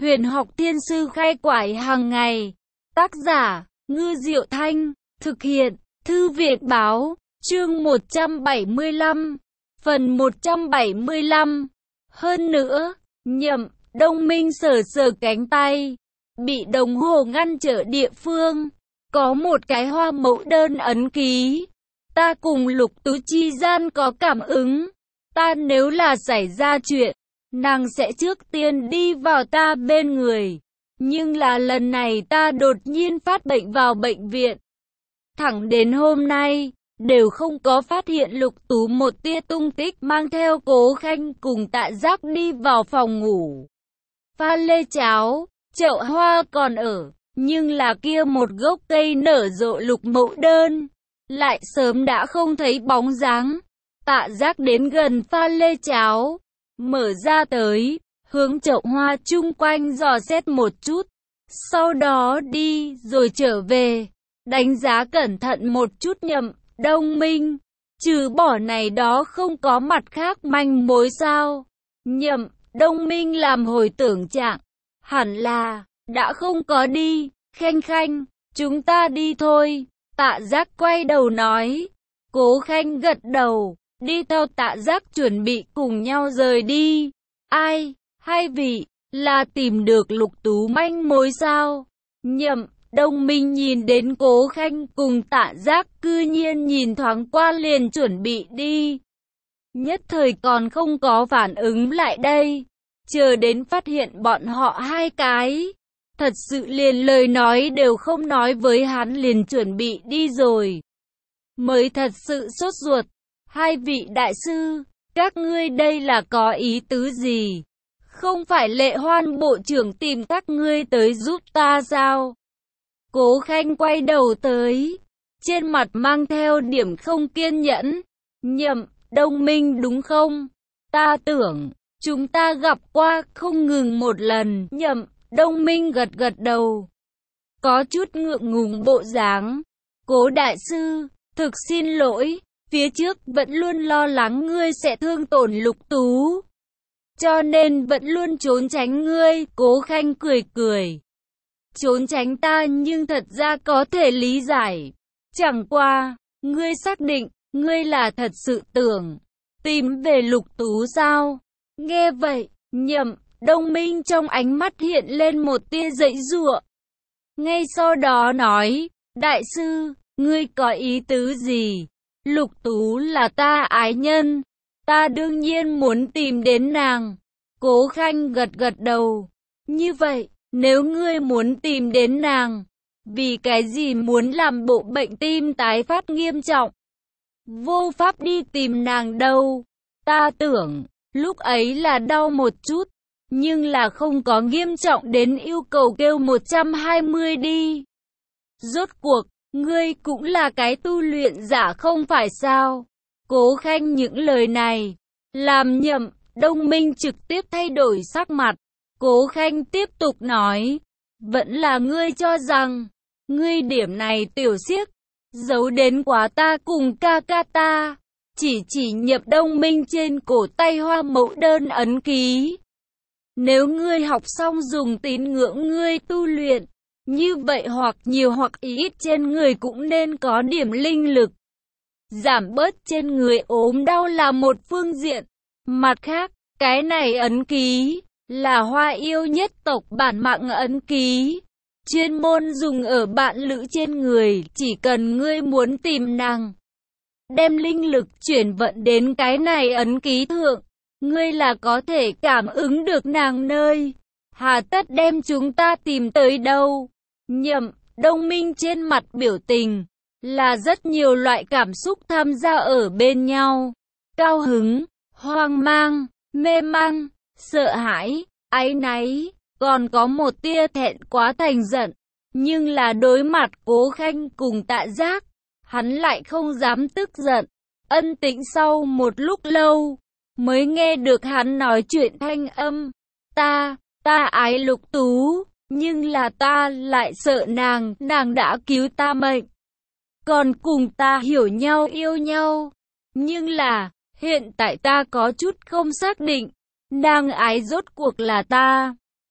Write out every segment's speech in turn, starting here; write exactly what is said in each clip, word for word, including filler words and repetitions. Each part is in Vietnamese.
Huyền học thiên sư khai quải hàng ngày. Tác giả, Ngư Diệu Thanh. Thực hiện, Thư viện báo. Chương một trăm bảy mươi lăm. Phần một trăm bảy mươi lăm. Hơn nữa, Nhậm, Đông Minh sờ sờ cánh tay. Bị đồng hồ ngăn trở địa phương. Có một cái hoa mẫu đơn ấn ký. Ta cùng Lục Tú chi gian có cảm ứng. Ta nếu là xảy ra chuyện, nàng sẽ trước tiên đi vào ta bên người. Nhưng là lần này ta đột nhiên phát bệnh vào bệnh viện. Thẳng đến hôm nay, đều không có phát hiện Lục Tú một tia tung tích, mang theo Cố Khanh cùng Tạ Giác đi vào phòng ngủ. Pha lê cháo, chậu hoa còn ở, nhưng là kia một gốc cây nở rộ lục mẫu đơn, lại sớm đã không thấy bóng dáng. Tạ Giác đến gần pha lê cháo, mở ra tới, hướng chậu hoa chung quanh dò xét một chút, sau đó đi rồi trở về, đánh giá cẩn thận một chút Nhậm, Đông Minh, trừ bỏ này đó không có mặt khác manh mối sao? Nhậm, Đông Minh làm hồi tưởng trạng, hẳn là đã không có đi. Khanh Khanh, chúng ta đi thôi. Tạ Giác quay đầu nói. Cố Khanh gật đầu, đi theo Tạ Giác chuẩn bị cùng nhau rời đi. Ai, hai vị, là tìm được Lục Tú manh mối sao? Nhậm, Đông Minh nhìn đến Cố Khanh cùng Tạ Giác, cư nhiên nhìn thoáng qua liền chuẩn bị đi. Nhất thời còn không có phản ứng lại đây, chờ đến phát hiện bọn họ hai cái. Thật sự liền lời nói đều không nói với hắn liền chuẩn bị đi rồi. Mới thật sự sốt ruột. Hai vị đại sư, các ngươi đây là có ý tứ gì? Không phải Lệ Hoan bộ trưởng tìm các ngươi tới giúp ta sao? Cố Khanh quay đầu tới, trên mặt mang theo điểm không kiên nhẫn. Nhậm, Đông Minh đúng không? Ta tưởng, chúng ta gặp qua không ngừng một lần. Nhậm, Đông Minh gật gật đầu, có chút ngượng ngùng bộ dáng. Cố đại sư, thực xin lỗi, phía trước vẫn luôn lo lắng ngươi sẽ thương tổn Lục Tú, cho nên vẫn luôn trốn tránh ngươi. Cố Khanh cười cười. Trốn tránh ta nhưng thật ra có thể lý giải. Chẳng qua, ngươi xác định, ngươi là thật sự tưởng tìm về Lục Tú sao? Nghe vậy, Nhậm, Đông Minh trong ánh mắt hiện lên một tia giãy giụa. Ngay sau đó nói, đại sư, ngươi có ý tứ gì? Lục Tú là ta ái nhân, ta đương nhiên muốn tìm đến nàng. Cố Khanh gật gật đầu. Như vậy, nếu ngươi muốn tìm đến nàng, vì cái gì muốn làm bộ bệnh tim tái phát nghiêm trọng? Vô pháp đi tìm nàng đâu. Ta tưởng, lúc ấy là đau một chút, nhưng là không có nghiêm trọng đến yêu cầu kêu một trăm hai mươi đi. Rốt cuộc, ngươi cũng là cái tu luyện giả không phải sao? Cố Khanh những lời này, làm Nhậm, Đông Minh trực tiếp thay đổi sắc mặt. Cố Khanh tiếp tục nói, vẫn là ngươi cho rằng, ngươi điểm này tiểu xiếc, giấu đến quá ta cùng ca ca ta. Chỉ chỉ Nhậm Đông Minh trên cổ tay hoa mẫu đơn ấn ký. Nếu ngươi học xong dùng tín ngưỡng ngươi tu luyện, như vậy hoặc nhiều hoặc ít trên người cũng nên có điểm linh lực. Giảm bớt trên người ốm đau là một phương diện. Mặt khác, cái này ấn ký, là Hoa Yêu nhất tộc bản mạng ấn ký. Chuyên môn dùng ở bạn lữ trên người, chỉ cần ngươi muốn tìm nàng. Đem linh lực chuyển vận đến cái này ấn ký thượng. Ngươi là có thể cảm ứng được nàng nơi. Hà tất đem chúng ta tìm tới đâu? Nhậm, Đông Minh trên mặt biểu tình, là rất nhiều loại cảm xúc tham gia ở bên nhau. Cao hứng, hoang mang, mê man, sợ hãi, áy náy, còn có một tia thẹn quá thành giận. Nhưng là đối mặt Cố Khanh cùng Tạ Giác, hắn lại không dám tức giận. Ân tĩnh sau một lúc lâu, mới nghe được hắn nói chuyện thanh âm. Ta, ta ái Lục Tú, nhưng là ta lại sợ nàng, nàng đã cứu ta mệnh. Còn cùng ta hiểu nhau yêu nhau. Nhưng là, hiện tại ta có chút không xác định, nàng ái rốt cuộc là ta,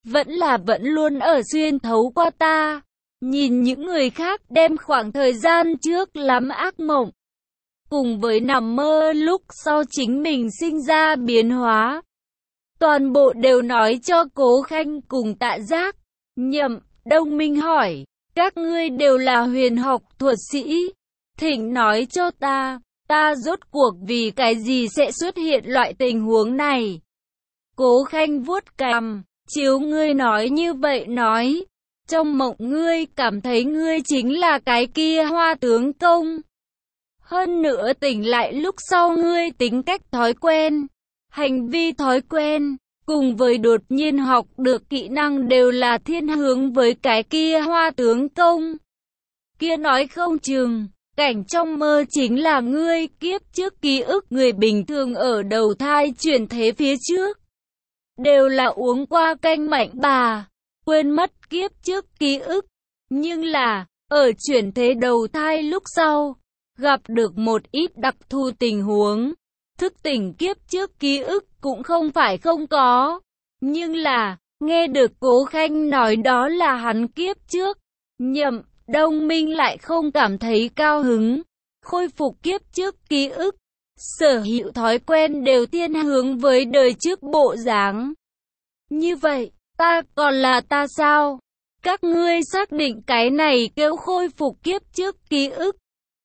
vẫn là vẫn luôn ở xuyên thấu qua ta. Nhìn những người khác đem khoảng thời gian trước lắm ác mộng, cùng với nằm mơ lúc sau chính mình sinh ra biến hóa. Toàn bộ đều nói cho Cố Khanh cùng Tạ Giác. Nhậm Đông Minh hỏi, các ngươi đều là huyền học thuật sĩ, thỉnh nói cho ta, ta rốt cuộc vì cái gì sẽ xuất hiện loại tình huống này. Cố Khanh vuốt cằm, chiếu ngươi nói như vậy nói, trong mộng ngươi cảm thấy ngươi chính là cái kia Hoa tướng công. Hơn nữa tỉnh lại lúc sau ngươi tính cách thói quen, hành vi thói quen, cùng với đột nhiên học được kỹ năng đều là thiên hướng với cái kia Hoa tướng công. Kia nói không chừng, cảnh trong mơ chính là ngươi kiếp trước ký ức. Người bình thường ở đầu thai chuyển thế phía trước, đều là uống qua canh mạnh bà, quên mất kiếp trước ký ức. Nhưng là, ở chuyển thế đầu thai lúc sau, gặp được một ít đặc thù tình huống, thức tỉnh kiếp trước ký ức cũng không phải không có. Nhưng là, nghe được Cố Khanh nói đó là hắn kiếp trước, Nhậm Đông Minh lại không cảm thấy cao hứng. Khôi phục kiếp trước ký ức, sở hữu thói quen đều thiên hướng với đời trước bộ dáng. Như vậy, ta còn là ta sao? Các ngươi xác định cái này kêu khôi phục kiếp trước ký ức,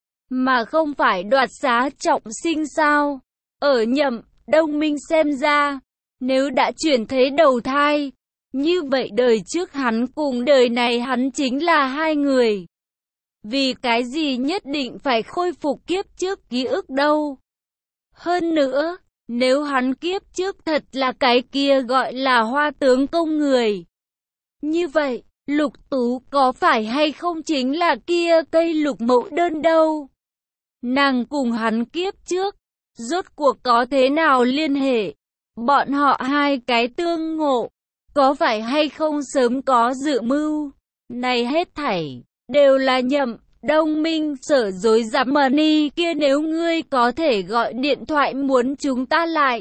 mà không phải đoạt xá trọng sinh sao? Ở Nhậm Đông Minh xem ra, nếu đã chuyển thế đầu thai, như vậy đời trước hắn cùng đời này hắn chính là hai người. Vì cái gì nhất định phải khôi phục kiếp trước ký ức đâu? Hơn nữa, nếu hắn kiếp trước thật là cái kia gọi là Hoa tướng công người, như vậy, Lục Tú có phải hay không chính là kia cây lục mẫu đơn đâu? Nàng cùng hắn kiếp trước, rốt cuộc có thế nào liên hệ? Bọn họ hai cái tương ngộ, có phải hay không sớm có dự mưu? Này hết thảy, đều là Nhậm Đông Minh sở dối dám mờ ni kia. Nếu ngươi có thể gọi điện thoại muốn chúng ta lại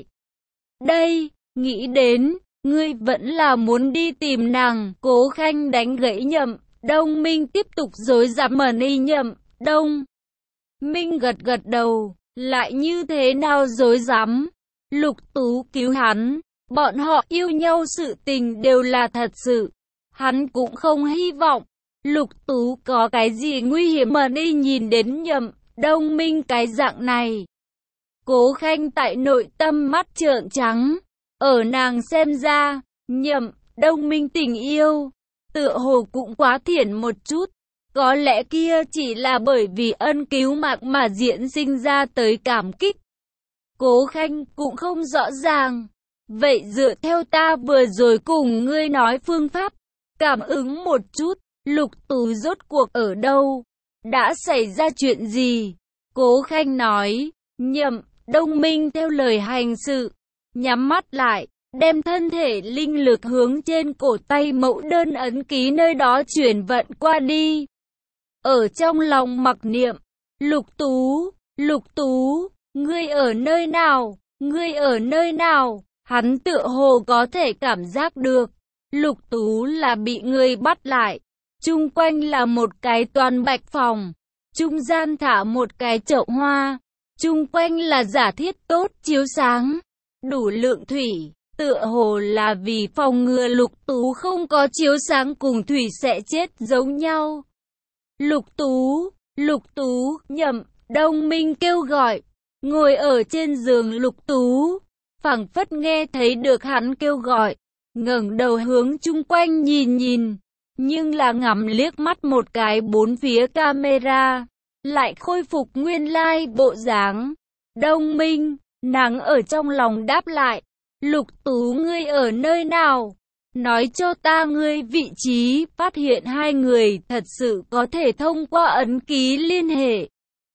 đây, nghĩ đến, ngươi vẫn là muốn đi tìm nàng. Cố Khanh đánh gãy Nhậm Đông Minh tiếp tục dối dám mờ ni. Nhậm Đông Minh gật gật đầu, lại như thế nào dối dám? Lục Tú cứu hắn, bọn họ yêu nhau sự tình đều là thật sự. Hắn cũng không hy vọng Lục Tú có cái gì nguy hiểm mà đi. Nhìn đến Nhậm Đông Minh cái dạng này, Cố Khanh tại nội tâm mắt trợn trắng. Ở nàng xem ra, Nhậm Đông Minh tình yêu, tựa hồ cũng quá thiển một chút. Có lẽ kia chỉ là bởi vì ân cứu mạng mà diễn sinh ra tới cảm kích. Cố Khanh cũng không rõ ràng. Vậy dựa theo ta vừa rồi cùng ngươi nói phương pháp, cảm ứng một chút, Lục Tú rốt cuộc ở đâu? Đã xảy ra chuyện gì? Cố Khanh nói. Nhậm Đông Minh theo lời hành sự, nhắm mắt lại, đem thân thể linh lực hướng trên cổ tay mẫu đơn ấn ký nơi đó chuyển vận qua đi. Ở trong lòng mặc niệm, Lục Tú, Lục Tú, ngươi ở nơi nào? Ngươi ở nơi nào? Hắn tựa hồ có thể cảm giác được, Lục Tú là bị người bắt lại. Chung quanh là một cái toàn bạch phòng, trung gian thả một cái chậu hoa, chung quanh là giả thiết tốt chiếu sáng, đủ lượng thủy, tựa hồ là vì phòng ngừa Lục Tú không có chiếu sáng cùng thủy sẽ chết giống nhau. Lục Tú, Lục Tú, Nhậm Đông Minh kêu gọi, ngồi ở trên giường Lục Tú, phảng phất nghe thấy được hắn kêu gọi, ngẩng đầu hướng chung quanh nhìn nhìn, nhưng là ngắm liếc mắt một cái bốn phía camera, lại khôi phục nguyên lai bộ dáng. Đông Minh, nàng ở trong lòng đáp lại, Lục Tú ngươi ở nơi nào? Nói cho ta ngươi vị trí. Phát hiện hai người thật sự có thể thông qua ấn ký liên hệ.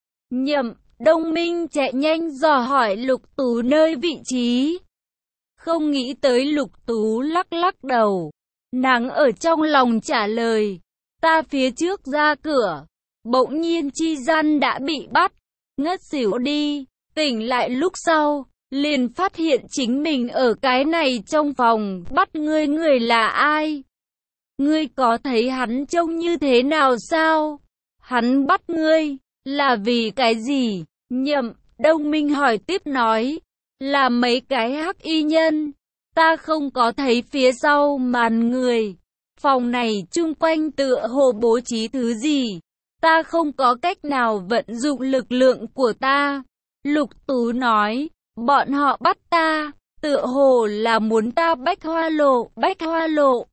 Nhậm Đông Minh chạy nhanh dò hỏi Lục Tú nơi vị trí. Không nghĩ tới Lục Tú lắc lắc đầu. Nàng ở trong lòng trả lời, ta phía trước ra cửa, bỗng nhiên chi gian đã bị bắt, ngất xỉu đi, tỉnh lại lúc sau, liền phát hiện chính mình ở cái này trong phòng, bắt ngươi người là ai? Ngươi có thấy hắn trông như thế nào sao? Hắn bắt ngươi, là vì cái gì? Nhậm, Đông Minh hỏi tiếp nói, là mấy cái hắc y nhân. Ta không có thấy phía sau màn người. Phòng này chung quanh tựa hồ bố trí thứ gì. Ta không có cách nào vận dụng lực lượng của ta. Lục Tú nói, bọn họ bắt ta, tựa hồ là muốn ta bách hoa lộ, bách hoa lộ.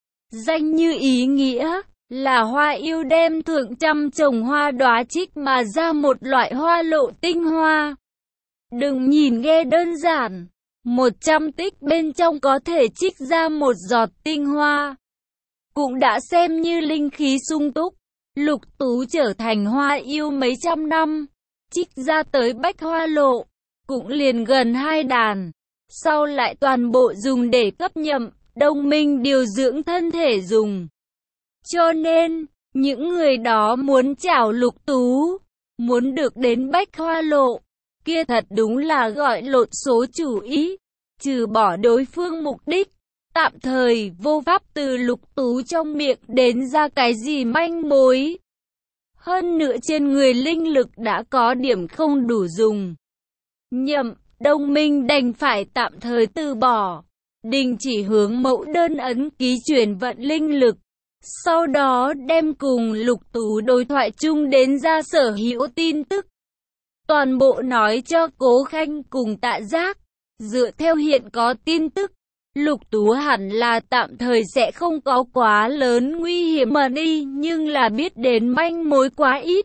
Danh như ý nghĩa, là hoa yêu đem thượng trăm trồng hoa đóa trích mà ra một loại hoa lộ tinh hoa. Đừng nhìn nghe đơn giản, một trăm tích bên trong có thể trích ra một giọt tinh hoa. Cũng đã xem như linh khí sung túc, Lục Tú trở thành hoa yêu mấy trăm năm, trích ra tới bách hoa lộ, cũng liền gần hai đàn, sau lại toàn bộ dùng để cấp Nhậm, Đông Minh điều dưỡng thân thể dùng. Cho nên, những người đó muốn chảo Lục Tú, muốn được đến bách hoa lộ, kia thật đúng là gọi lộn số chủ ý, trừ bỏ đối phương mục đích, tạm thời vô pháp từ Lục Tú trong miệng đến ra cái gì manh mối. Hơn nữa trên người linh lực đã có điểm không đủ dùng. Nhậm, Đông Minh đành phải tạm thời từ bỏ, đình chỉ hướng mẫu đơn ấn ký chuyển vận linh lực. Sau đó đem cùng Lục Tú đối thoại chung đến ra sở hữu tin tức. Toàn bộ nói cho Cố Khanh cùng Tạ Giác. Dựa theo hiện có tin tức, Lục Tú hẳn là tạm thời sẽ không có quá lớn nguy hiểm mà đi, nhưng là biết đến manh mối quá ít.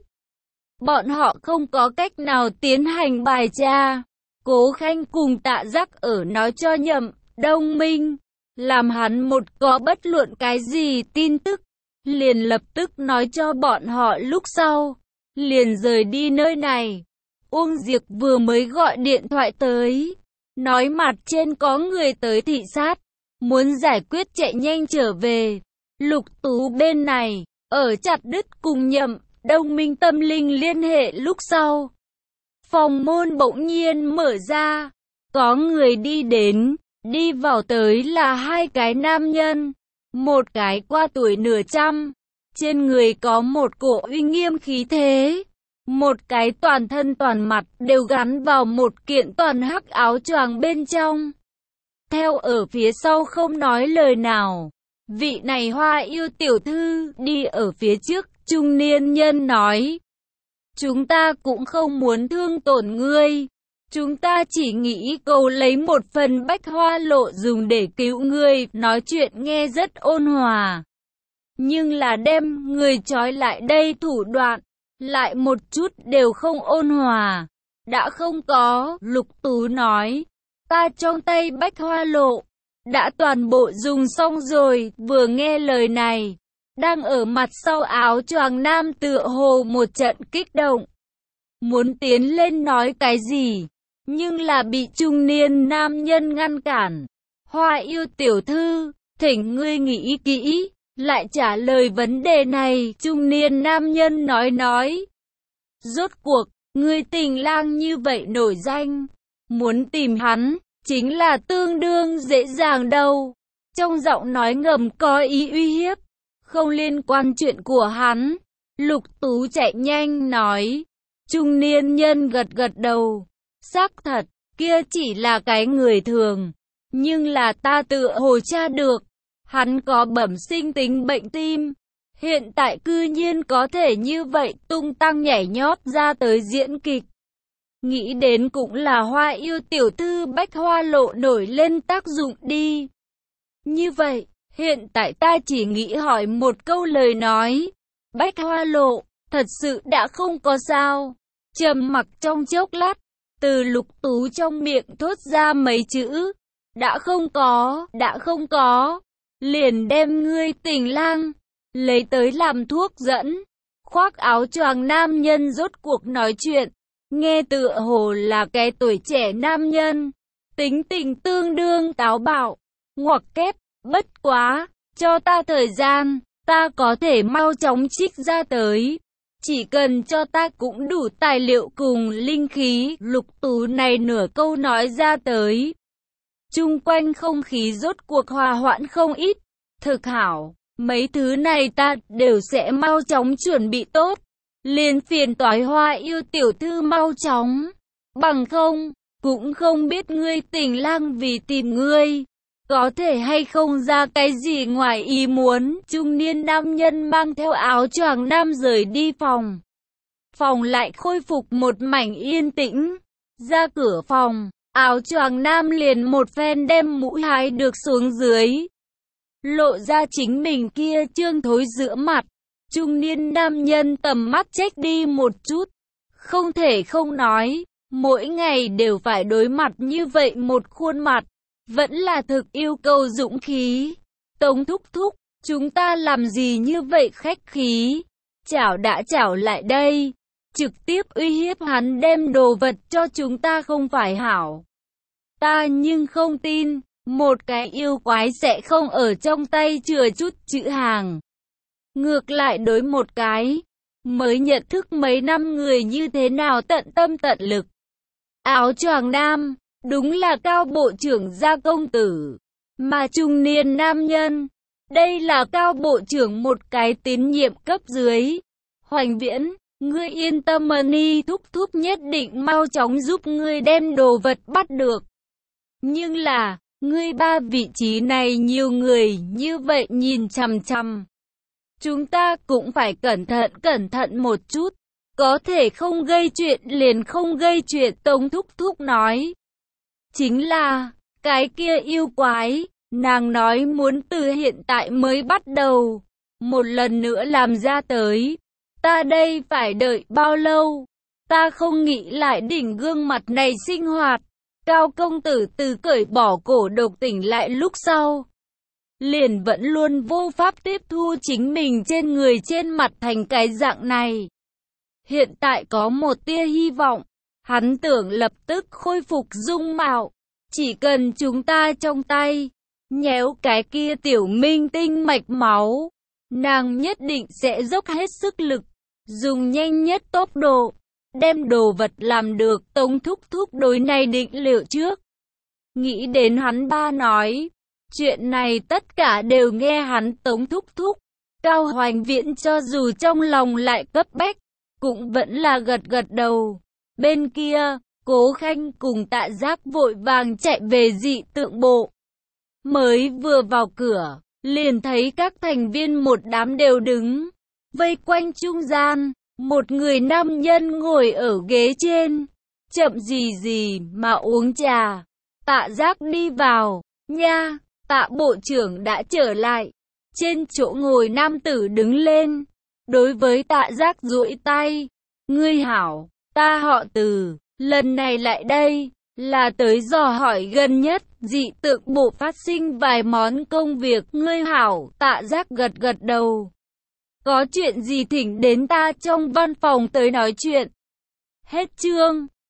Bọn họ không có cách nào tiến hành bài tra. Cố Khanh cùng Tạ Giác ở nói cho Nhậm, Đông Minh, làm hắn một có bất luận cái gì tin tức, liền lập tức nói cho bọn họ lúc sau, liền rời đi nơi này. Uông Diệp vừa mới gọi điện thoại tới, nói mặt trên có người tới thị sát, muốn giải quyết chạy nhanh trở về. Lục Tú bên này, ở chặt đứt cùng Nhậm, Đông Minh tâm linh liên hệ lúc sau. Phòng môn bỗng nhiên mở ra, có người đi đến, đi vào tới là hai cái nam nhân, một cái qua tuổi nửa trăm, trên người có một cổ uy nghiêm khí thế, một cái toàn thân toàn mặt đều gắn vào một kiện toàn hắc áo choàng bên trong. Theo ở phía sau không nói lời nào, vị này hoa yêu tiểu thư đi ở phía trước, trung niên nhân nói, chúng ta cũng không muốn thương tổn ngươi, chúng ta chỉ nghĩ cầu lấy một phần bách hoa lộ dùng để cứu ngươi. Nói chuyện nghe rất ôn hòa, nhưng là đem người trói lại đây thủ đoạn, lại một chút đều không ôn hòa. Đã không có, Lục Tú nói, ta trong tay bách hoa lộ, đã toàn bộ dùng xong rồi. Vừa nghe lời này, đang ở mặt sau áo choàng nam tựa hồ một trận kích động, muốn tiến lên nói cái gì, nhưng là bị trung niên nam nhân ngăn cản. Hoa yêu tiểu thư, thỉnh ngươi nghĩ kỹ, lại trả lời vấn đề này. Trung niên nam nhân nói nói, rốt cuộc, ngươi tình lang như vậy nổi danh, muốn tìm hắn, chính là tương đương dễ dàng đâu. Trong giọng nói ngầm có ý uy hiếp, không liên quan chuyện của hắn. Lục Tú chạy nhanh nói, trung niên nhân gật gật đầu, xác thật, kia chỉ là cái người thường, nhưng là ta tự hồ tra được, hắn có bẩm sinh tính bệnh tim, hiện tại cư nhiên có thể như vậy tung tăng nhảy nhót ra tới diễn kịch. Nghĩ đến cũng là hoa yêu tiểu thư bách hoa lộ nổi lên tác dụng đi. Như vậy, hiện tại ta chỉ nghĩ hỏi một câu lời nói, bách hoa lộ, thật sự đã không có sao. Trầm mặc trong chốc lát, từ Lục Tú trong miệng thốt ra mấy chữ, đã không có, đã không có, liền đem ngươi tình lang, lấy tới làm thuốc dẫn. Khoác áo choàng nam nhân rốt cuộc nói chuyện, nghe tựa hồ là cái tuổi trẻ nam nhân, tính tình tương đương táo bạo, ngoặc kép, bất quá, cho ta thời gian, ta có thể mau chóng trích ra tới. Chỉ cần cho ta cũng đủ tài liệu cùng linh khí. Lục Tú này nửa câu nói ra tới. Chung quanh không khí rốt cuộc hòa hoãn không ít. Thực hảo, mấy thứ này ta đều sẽ mau chóng chuẩn bị tốt. Liền phiền toái Hoa Yêu tiểu thư mau chóng. Bằng không, cũng không biết ngươi Tình Lang vì tìm ngươi, có thể hay không ra cái gì ngoài ý muốn. Trung niên nam nhân mang theo áo choàng nam rời đi phòng. Phòng lại khôi phục một mảnh yên tĩnh. Ra cửa phòng, áo choàng nam liền một phen đem mũ hái được xuống dưới. Lộ ra chính mình kia trương thối giữa mặt. Trung niên nam nhân tầm mắt chếch đi một chút. Không thể không nói, mỗi ngày đều phải đối mặt như vậy một khuôn mặt. Vẫn là thực yêu cầu dũng khí. Tống thúc thúc, chúng ta làm gì như vậy khách khí. Chảo đã chảo lại đây. Trực tiếp uy hiếp hắn đem đồ vật cho chúng ta không phải hảo. Ta nhưng không tin, một cái yêu quái sẽ không ở trong tay chừa chút chữ hàng. Ngược lại đối một cái, mới nhận thức mấy năm người như thế nào tận tâm tận lực. Áo choàng nam, đúng là Cao bộ trưởng gia công tử, mà trung niên nam nhân, đây là Cao bộ trưởng một cái tín nhiệm cấp dưới. Hoành Viễn, ngươi yên tâm, Ni thúc thúc nhất định mau chóng giúp ngươi đem đồ vật bắt được. Nhưng là, ngươi ba vị trí này nhiều người như vậy nhìn chằm chằm. Chúng ta cũng phải cẩn thận cẩn thận một chút. Có thể không gây chuyện liền không gây chuyện, Tống thúc thúc nói. Chính là, cái kia yêu quái, nàng nói muốn từ hiện tại mới bắt đầu. Một lần nữa làm ra tới. Ta đây phải đợi bao lâu? Ta không nghĩ lại đỉnh gương mặt này sinh hoạt. Cao công tử từ cởi bỏ cổ độc tỉnh lại lúc sau, liền vẫn luôn vô pháp tiếp thu chính mình trên người trên mặt thành cái dạng này. Hiện tại có một tia hy vọng, hắn tưởng lập tức khôi phục dung mạo. Chỉ cần chúng ta trong tay, nhéo cái kia tiểu minh tinh mạch máu, nàng nhất định sẽ dốc hết sức lực, dùng nhanh nhất tốc độ, đem đồ vật làm được. Tống thúc thúc đối này định liệu trước. Nghĩ đến hắn ba nói, chuyện này tất cả đều nghe hắn Tống thúc thúc. Cao Hoành Viễn cho dù trong lòng lại cấp bách, cũng vẫn là gật gật đầu. Bên kia, Cố Khanh cùng Tạ Giác vội vàng chạy về dị tượng bộ. Mới vừa vào cửa, liền thấy các thành viên một đám đều đứng, vây quanh trung gian. Một người nam nhân ngồi ở ghế trên, chậm gì gì mà uống trà. Tạ Giác đi vào, nha, Tạ bộ trưởng đã trở lại. Trên chỗ ngồi nam tử đứng lên, đối với Tạ Giác duỗi tay. Ngươi hảo, ta họ Từ, lần này lại đây, là tới dò hỏi gần nhất, dị tượng bộ phát sinh vài món công việc. Ngươi hảo, Tạ Giác gật gật đầu. Có chuyện gì thỉnh đến ta trong văn phòng tới nói chuyện. Hết chương.